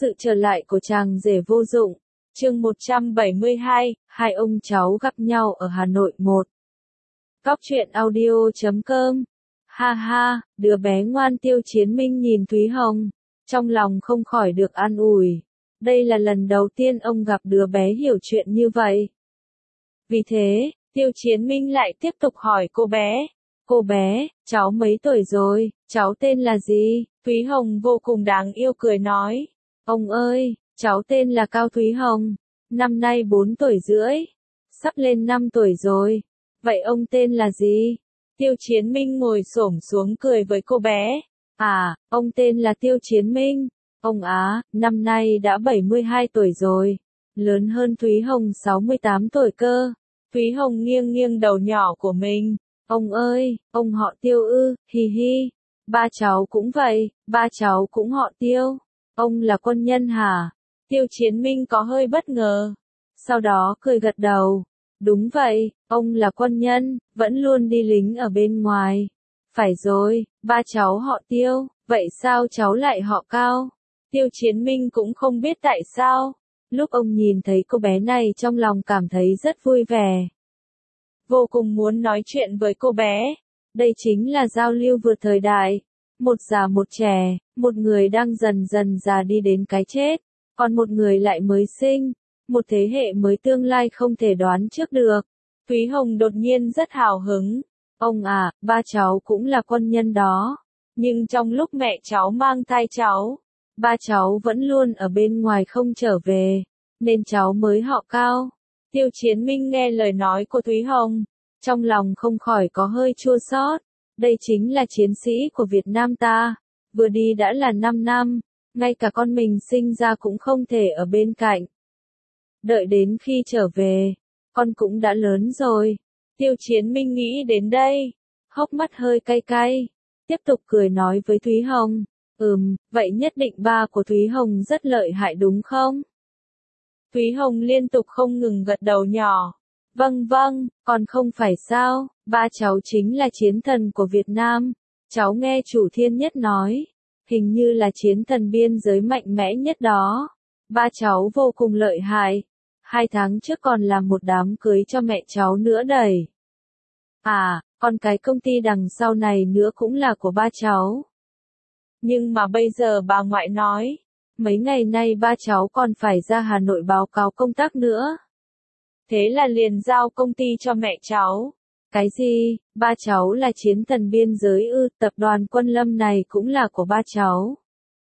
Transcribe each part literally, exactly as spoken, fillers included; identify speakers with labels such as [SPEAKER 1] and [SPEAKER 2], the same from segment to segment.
[SPEAKER 1] Sự trở lại của chàng rể vô dụng. Chương một trăm bảy mươi hai, hai ông cháu gặp nhau ở Hà Nội một. Góc truyện audio chấm com. Ha ha, đứa bé ngoan Tiêu Chiến Minh nhìn Thúy Hồng, trong lòng không khỏi được an ủi. Đây là lần đầu tiên ông gặp đứa bé hiểu chuyện như vậy. Vì thế, Tiêu Chiến Minh lại tiếp tục hỏi cô bé. Cô bé, cháu mấy tuổi rồi, cháu tên là gì? Thúy Hồng vô cùng đáng yêu cười nói. Ông ơi, cháu tên là Cao Thúy Hồng, năm nay bốn tuổi rưỡi, sắp lên năm tuổi rồi. Vậy ông tên là gì? Tiêu Chiến Minh ngồi xổm xuống cười với cô bé. À, ông tên là Tiêu Chiến Minh. Ông á, năm nay đã bảy mươi hai tuổi rồi, lớn hơn Thúy Hồng sáu mươi tám tuổi cơ. Thúy Hồng nghiêng nghiêng đầu nhỏ của mình. Ông ơi, ông họ Tiêu ư, hi hi. Ba cháu cũng vậy, ba cháu cũng họ Tiêu. Ông là quân nhân hả? Tiêu Chiến Minh có hơi bất ngờ. Sau đó cười gật đầu. Đúng vậy, ông là quân nhân, vẫn luôn đi lính ở bên ngoài. Phải rồi, ba cháu họ Tiêu, vậy sao cháu lại họ Cao? Tiêu Chiến Minh cũng không biết tại sao. Lúc ông nhìn thấy cô bé này trong lòng cảm thấy rất vui vẻ. Vô cùng muốn nói chuyện với cô bé. Đây chính là giao lưu vượt thời đại. Một già một trẻ, một người đang dần dần già đi đến cái chết, còn một người lại mới sinh, một thế hệ mới tương lai không thể đoán trước được. Thúy Hồng đột nhiên rất hào hứng. Ông à, ba cháu cũng là quân nhân đó. Nhưng trong lúc mẹ cháu mang thai cháu, ba cháu vẫn luôn ở bên ngoài không trở về, nên cháu mới họ Cao. Tiêu Chiến Minh nghe lời nói của Thúy Hồng, trong lòng không khỏi có hơi chua xót. Đây chính là chiến sĩ của Việt Nam ta, vừa đi đã là năm năm, ngay cả con mình sinh ra cũng không thể ở bên cạnh. Đợi đến khi trở về, con cũng đã lớn rồi. Tiêu Chiến Minh nghĩ đến đây, hốc mắt hơi cay cay, tiếp tục cười nói với Thúy Hồng. Ừm, vậy nhất định ba của Thúy Hồng rất lợi hại đúng không? Thúy Hồng liên tục không ngừng gật đầu nhỏ. Vâng vâng, còn không phải sao, ba cháu chính là chiến thần của Việt Nam. Cháu nghe chủ Thiên Nhất nói, hình như là chiến thần biên giới mạnh mẽ nhất đó. Ba cháu vô cùng lợi hại. Hai tháng trước còn làm một đám cưới cho mẹ cháu nữa đẩy. À, còn cái công ty đằng sau này nữa cũng là của ba cháu. Nhưng mà bây giờ bà ngoại nói, mấy ngày nay ba cháu còn phải ra Hà Nội báo cáo công tác nữa. Thế là liền giao công ty cho mẹ cháu. Cái gì, ba cháu là chiến thần biên giới ư, tập đoàn Quân Lâm này cũng là của ba cháu.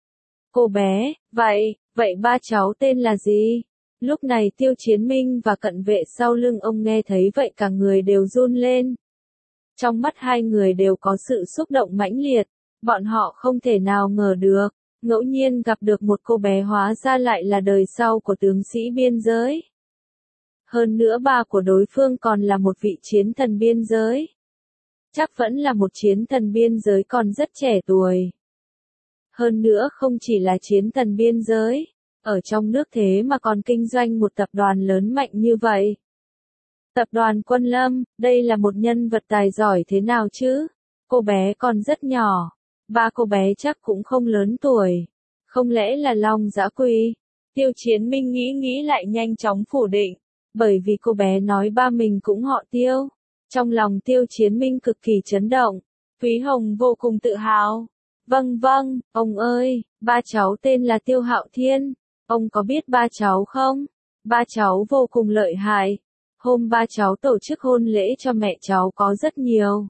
[SPEAKER 1] Cô bé, vậy, vậy ba cháu tên là gì? Lúc này Tiêu Chiến Minh và cận vệ sau lưng ông nghe thấy vậy cả người đều run lên. Trong mắt hai người đều có sự xúc động mãnh liệt, bọn họ không thể nào ngờ được, ngẫu nhiên gặp được một cô bé hóa ra lại là đời sau của tướng sĩ biên giới. Hơn nữa ba của đối phương còn là một vị chiến thần biên giới. Chắc vẫn là một chiến thần biên giới còn rất trẻ tuổi. Hơn nữa không chỉ là chiến thần biên giới, ở trong nước thế mà còn kinh doanh một tập đoàn lớn mạnh như vậy. Tập đoàn Quân Lâm, đây là một nhân vật tài giỏi thế nào chứ? Cô bé còn rất nhỏ, ba cô bé chắc cũng không lớn tuổi. Không lẽ là Long Dã Quỳ? Tiêu Chiến Minh nghĩ nghĩ lại nhanh chóng phủ định. Bởi vì cô bé nói ba mình cũng họ Tiêu. Trong lòng Tiêu Chiến Minh cực kỳ chấn động. Thúy Hồng vô cùng tự hào. Vâng vâng, ông ơi, ba cháu tên là Tiêu Hạo Thiên. Ông có biết ba cháu không? Ba cháu vô cùng lợi hại. Hôm ba cháu tổ chức hôn lễ cho mẹ cháu có rất nhiều.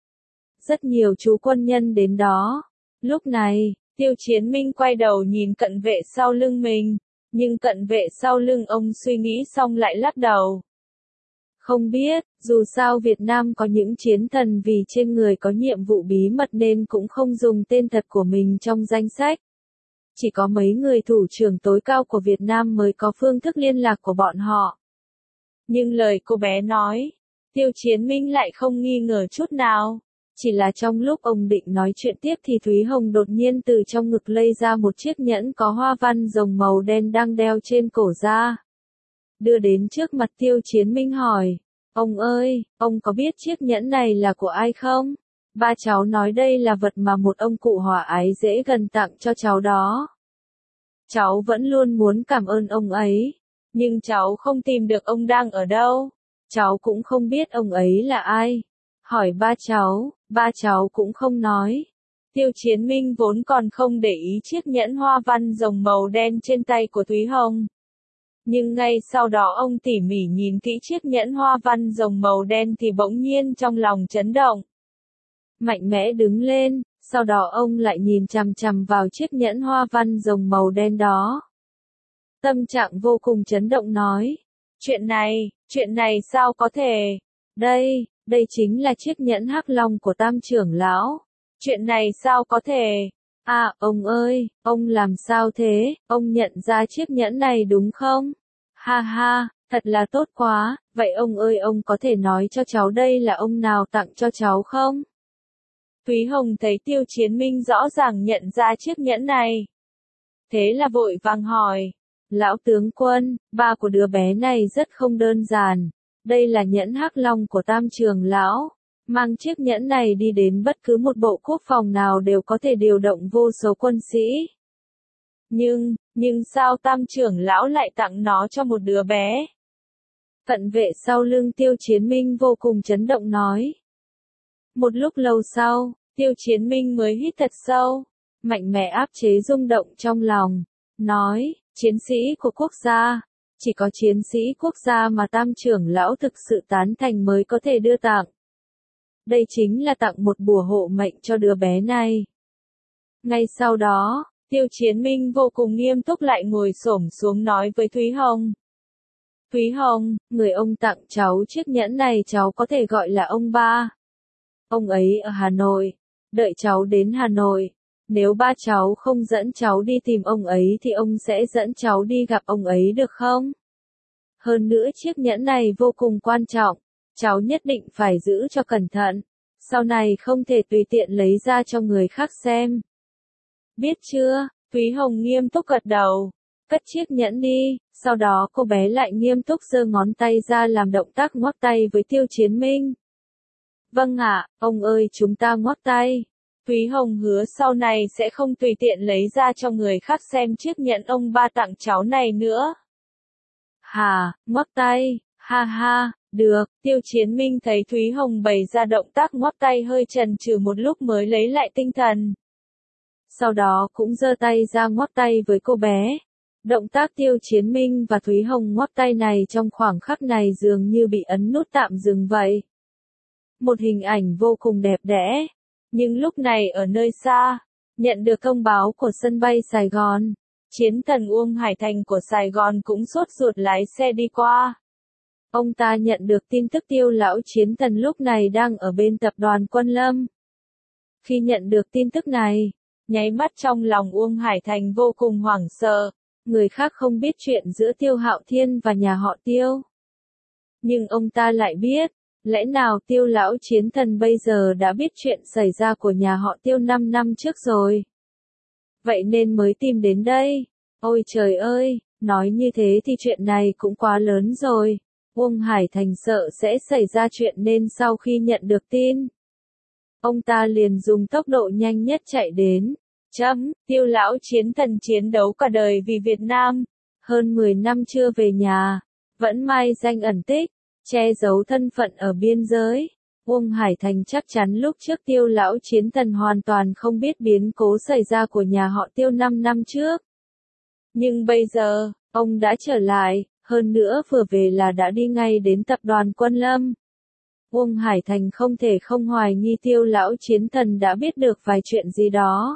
[SPEAKER 1] Rất nhiều chú quân nhân đến đó. Lúc này, Tiêu Chiến Minh quay đầu nhìn cận vệ sau lưng mình. Nhưng cận vệ sau lưng ông suy nghĩ xong lại lắc đầu. Không biết, dù sao Việt Nam có những chiến thần vì trên người có nhiệm vụ bí mật nên cũng không dùng tên thật của mình trong danh sách. Chỉ có mấy người thủ trưởng tối cao của Việt Nam mới có phương thức liên lạc của bọn họ. Nhưng lời cô bé nói, Tiêu Chiến Minh lại không nghi ngờ chút nào. Chỉ là trong lúc ông định nói chuyện tiếp thì Thúy Hồng đột nhiên từ trong ngực lây ra một chiếc nhẫn có hoa văn rồng màu đen đang đeo trên cổ ra. Đưa đến trước mặt Tiêu Chiến Minh hỏi, ông ơi, ông có biết chiếc nhẫn này là của ai không? Ba cháu nói đây là vật mà một ông cụ hòa ái dễ gần tặng cho cháu đó. Cháu vẫn luôn muốn cảm ơn ông ấy. Nhưng cháu không tìm được ông đang ở đâu. Cháu cũng không biết ông ấy là ai. Hỏi ba cháu, ba cháu cũng không nói. Tiêu Chiến Minh vốn còn không để ý chiếc nhẫn hoa văn rồng màu đen trên tay của Thúy Hồng. Nhưng ngay sau đó ông tỉ mỉ nhìn kỹ chiếc nhẫn hoa văn rồng màu đen thì bỗng nhiên trong lòng chấn động. Mạnh mẽ đứng lên, sau đó ông lại nhìn chằm chằm vào chiếc nhẫn hoa văn rồng màu đen đó. Tâm trạng vô cùng chấn động nói. Chuyện này, chuyện này sao có thể? Đây, đây chính là chiếc nhẫn hắc long của Tam trưởng lão. Chuyện này sao có thể? À, ông ơi, ông làm sao thế? Ông nhận ra chiếc nhẫn này đúng không? Ha ha, thật là tốt quá. Vậy ông ơi, ông có thể nói cho cháu đây là ông nào tặng cho cháu không? Thúy Hồng thấy Tiêu Chiến Minh rõ ràng nhận ra chiếc nhẫn này. Thế là vội vàng hỏi. Lão tướng quân, ba của đứa bé này rất không đơn giản. Đây là nhẫn hắc long của Tam trưởng lão. Mang chiếc nhẫn này đi đến bất cứ một bộ quốc phòng nào đều có thể điều động vô số quân sĩ. Nhưng, nhưng sao Tam trưởng lão lại tặng nó cho một đứa bé? Cận vệ sau lưng Tiêu Chiến Minh vô cùng chấn động nói. Một lúc lâu sau, Tiêu Chiến Minh mới hít thật sâu, mạnh mẽ áp chế rung động trong lòng, nói, chiến sĩ của quốc gia, chỉ có chiến sĩ quốc gia mà Tam trưởng lão thực sự tán thành mới có thể đưa tặng. Đây chính là tặng một bùa hộ mệnh cho đứa bé này. Ngay sau đó, Tiêu Chiến Minh vô cùng nghiêm túc lại ngồi xổm xuống nói với Thúy Hồng. Thúy Hồng, người ông tặng cháu chiếc nhẫn này cháu có thể gọi là ông ba. Ông ấy ở Hà Nội. Đợi cháu đến Hà Nội. Nếu ba cháu không dẫn cháu đi tìm ông ấy thì ông sẽ dẫn cháu đi gặp ông ấy được không? Hơn nữa chiếc nhẫn này vô cùng quan trọng. Cháu nhất định phải giữ cho cẩn thận. Sau này không thể tùy tiện lấy ra cho người khác xem. Biết chưa? Thúy Hồng nghiêm túc gật đầu. Cất chiếc nhẫn đi. Sau đó cô bé lại nghiêm túc giơ ngón tay ra làm động tác ngoắc tay với Tiêu Chiến Minh. Vâng ạ, ông ơi chúng ta ngoắc tay. Thúy Hồng hứa sau này sẽ không tùy tiện lấy ra cho người khác xem chiếc nhẫn ông ba tặng cháu này nữa. Hà, ngoắc tay, ha ha, được, Tiêu Chiến Minh thấy Thúy Hồng bày ra động tác ngoắc tay hơi chần chừ một lúc mới lấy lại tinh thần. Sau đó cũng giơ tay ra ngoắc tay với cô bé. Động tác Tiêu Chiến Minh và Thúy Hồng ngoắc tay này trong khoảng khắc này dường như bị ấn nút tạm dừng vậy. Một hình ảnh vô cùng đẹp đẽ. Nhưng lúc này ở nơi xa, nhận được thông báo của sân bay Sài Gòn, chiến thần Uông Hải Thành của Sài Gòn cũng sốt ruột lái xe đi qua. Ông ta nhận được tin tức Tiêu lão chiến thần lúc này đang ở bên tập đoàn Quân Lâm. Khi nhận được tin tức này, nháy mắt trong lòng Uông Hải Thành vô cùng hoảng sợ, người khác không biết chuyện giữa Tiêu Hạo Thiên và nhà họ Tiêu. Nhưng ông ta lại biết. Lẽ nào Tiêu lão chiến thần bây giờ đã biết chuyện xảy ra của nhà họ Tiêu năm năm trước rồi? Vậy nên mới tìm đến đây. Ôi trời ơi, nói như thế thì chuyện này cũng quá lớn rồi. Uông Hải Thành sợ sẽ xảy ra chuyện nên sau khi nhận được tin, ông ta liền dùng tốc độ nhanh nhất chạy đến. Chấm, Tiêu lão chiến thần chiến đấu cả đời vì Việt Nam. Hơn mười năm chưa về nhà, vẫn mai danh ẩn tích. Che giấu thân phận ở biên giới. Uông Hải Thành chắc chắn lúc trước Tiêu lão chiến thần hoàn toàn không biết biến cố xảy ra của nhà họ Tiêu năm năm trước. Nhưng bây giờ, ông đã trở lại, hơn nữa vừa về là đã đi ngay đến tập đoàn Quân Lâm. Uông Hải Thành không thể không hoài nghi Tiêu lão chiến thần đã biết được vài chuyện gì đó.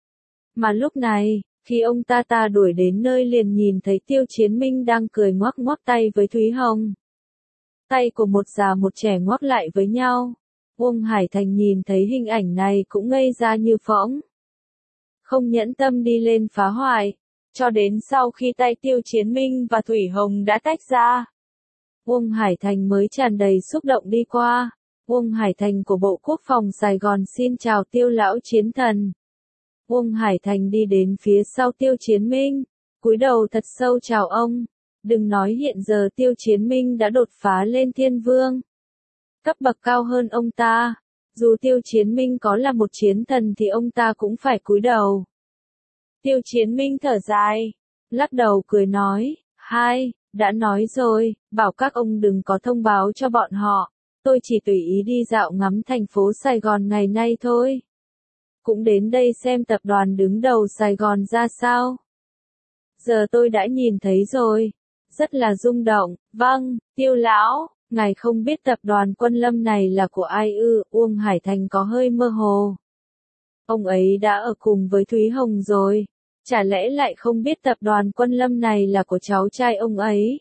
[SPEAKER 1] Mà lúc này, khi ông ta ta đuổi đến nơi liền nhìn thấy Tiêu Chiến Minh đang cười ngoắc ngoắc tay với Thúy Hồng. Tay của một già một trẻ ngoắc lại với nhau. Uông Hải Thành nhìn thấy hình ảnh này cũng ngây ra như phỗng. Không nhẫn tâm đi lên phá hoại. Cho đến sau khi tay Tiêu Chiến Minh và Thủy Hồng đã tách ra, Uông Hải Thành mới tràn đầy xúc động đi qua. Uông Hải Thành của Bộ Quốc phòng Sài Gòn xin chào Tiêu lão chiến thần. Uông Hải Thành đi đến phía sau Tiêu Chiến Minh, cúi đầu thật sâu chào ông. Đừng nói hiện giờ Tiêu Chiến Minh đã đột phá lên thiên vương. Cấp bậc cao hơn ông ta. Dù Tiêu Chiến Minh có là một chiến thần thì ông ta cũng phải cúi đầu. Tiêu Chiến Minh thở dài. lắc đầu cười nói, hai, đã nói rồi, bảo các ông đừng có thông báo cho bọn họ, tôi chỉ tùy ý đi dạo ngắm thành phố Sài Gòn ngày nay thôi. Cũng đến đây xem tập đoàn đứng đầu Sài Gòn ra sao. Giờ tôi đã nhìn thấy rồi, rất là rung động, vâng, Tiêu lão, ngài không biết tập đoàn Quân Lâm này là của ai ư, Uông Hải Thành có hơi mơ hồ. Ông ấy đã ở cùng với Thúy Hồng rồi, chả lẽ lại không biết tập đoàn Quân Lâm này là của cháu trai ông ấy?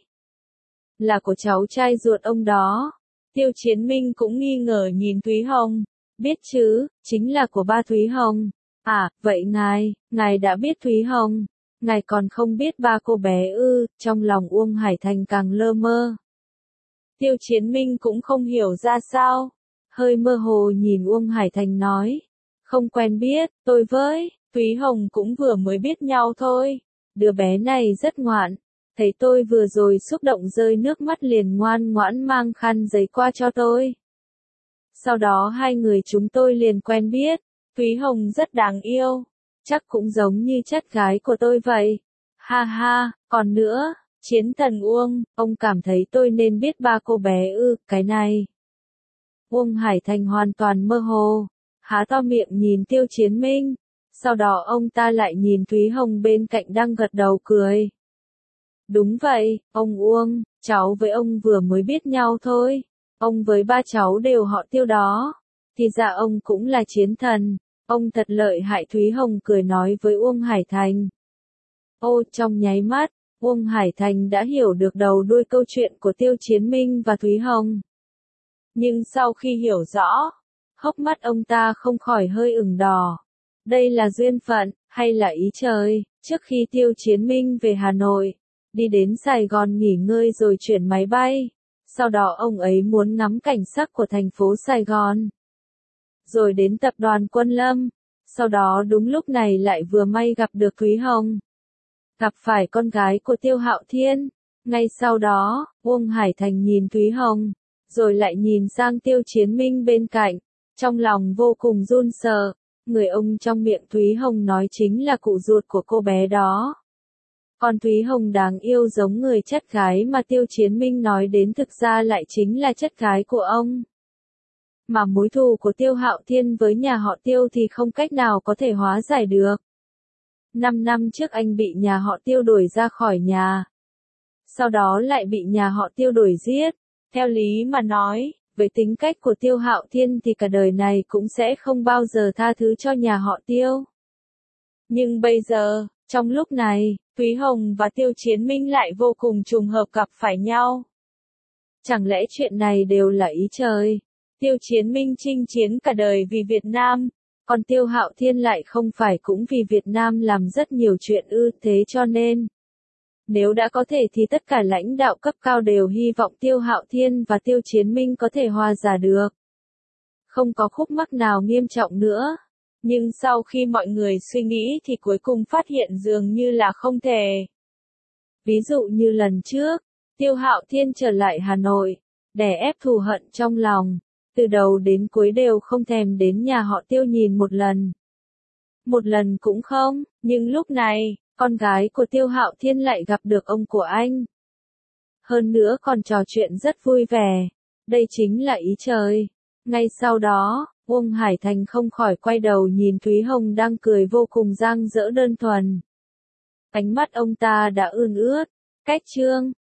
[SPEAKER 1] Là của cháu trai ruột ông đó. Tiêu Chiến Minh cũng nghi ngờ nhìn Thúy Hồng, biết chứ, chính là của ba Thúy Hồng. À, vậy ngài, ngài đã biết Thúy Hồng, ngài còn không biết ba cô bé ư, trong lòng Uông Hải Thành càng lơ mơ. Tiêu Chiến Minh cũng không hiểu ra sao, hơi mơ hồ nhìn Uông Hải Thành nói, không quen biết, tôi với Thúy Hồng cũng vừa mới biết nhau thôi, đứa bé này rất ngoan, thấy tôi vừa rồi xúc động rơi nước mắt liền ngoan ngoãn mang khăn giấy qua cho tôi. Sau đó hai người chúng tôi liền quen biết, Thúy Hồng rất đáng yêu, chắc cũng giống như chất gái của tôi vậy. Ha ha, còn nữa, Chiến Thần Uông, ông cảm thấy tôi nên biết ba cô bé ư, cái này. Uông Hải Thành hoàn toàn mơ hồ, há to miệng nhìn Tiêu Chiến Minh, sau đó ông ta lại nhìn Thúy Hồng bên cạnh đang gật đầu cười. Đúng vậy, ông Uông, cháu với ông vừa mới biết nhau thôi, ông với ba cháu đều họ Tiêu đó, thì ra ông cũng là chiến thần, ông thật lợi hại. Thúy Hồng cười nói với Uông Hải Thành. Ô, trong nháy mắt, Uông Hải Thành đã hiểu được đầu đuôi câu chuyện của Tiêu Chiến Minh và Thúy Hồng. Nhưng sau khi hiểu rõ, hốc mắt ông ta không khỏi hơi ửng đỏ. Đây là duyên phận, hay là ý trời? Trước khi Tiêu Chiến Minh về Hà Nội, đi đến Sài Gòn nghỉ ngơi rồi chuyển máy bay, sau đó ông ấy muốn ngắm cảnh sắc của thành phố Sài Gòn. Rồi đến tập đoàn Quân Lâm, sau đó đúng lúc này lại vừa may gặp được Thúy Hồng. Gặp phải con gái của Tiêu Hạo Thiên, ngay sau đó, Uông Hải Thành nhìn Thúy Hồng, rồi lại nhìn sang Tiêu Chiến Minh bên cạnh, trong lòng vô cùng run sợ, người ông trong miệng Thúy Hồng nói chính là cụ ruột của cô bé đó. Còn Thúy Hồng đáng yêu giống người chất gái mà Tiêu Chiến Minh nói đến thực ra lại chính là chất gái của ông. Mà mối thù của Tiêu Hạo Thiên với nhà họ Tiêu thì không cách nào có thể hóa giải được. Năm năm trước anh bị nhà họ Tiêu đuổi ra khỏi nhà. Sau đó lại bị nhà họ Tiêu đuổi giết. Theo lý mà nói, với tính cách của Tiêu Hạo Thiên thì cả đời này cũng sẽ không bao giờ tha thứ cho nhà họ Tiêu. Nhưng bây giờ, trong lúc này, Thúy Hồng và Tiêu Chiến Minh lại vô cùng trùng hợp gặp phải nhau. Chẳng lẽ chuyện này đều là ý trời? Tiêu Chiến Minh chinh chiến cả đời vì Việt Nam, còn Tiêu Hạo Thiên lại không phải cũng vì Việt Nam làm rất nhiều chuyện ư, thế cho nên, nếu đã có thể thì tất cả lãnh đạo cấp cao đều hy vọng Tiêu Hạo Thiên và Tiêu Chiến Minh có thể hòa giải được. Không có khúc mắc nào nghiêm trọng nữa. Nhưng sau khi mọi người suy nghĩ thì cuối cùng phát hiện dường như là không thể. Ví dụ như lần trước, Tiêu Hạo Thiên trở lại Hà Nội, đè ép thù hận trong lòng, từ đầu đến cuối đều không thèm đến nhà họ Tiêu nhìn một lần. Một lần cũng không, nhưng lúc này, con gái của Tiêu Hạo Thiên lại gặp được ông của anh. Hơn nữa còn trò chuyện rất vui vẻ, đây chính là ý trời. Ngay sau đó, Uông Hải Thành không khỏi quay đầu nhìn Thúy Hồng đang cười vô cùng giang dỡ đơn thuần. Ánh mắt ông ta đã ươn ướt. Cách chương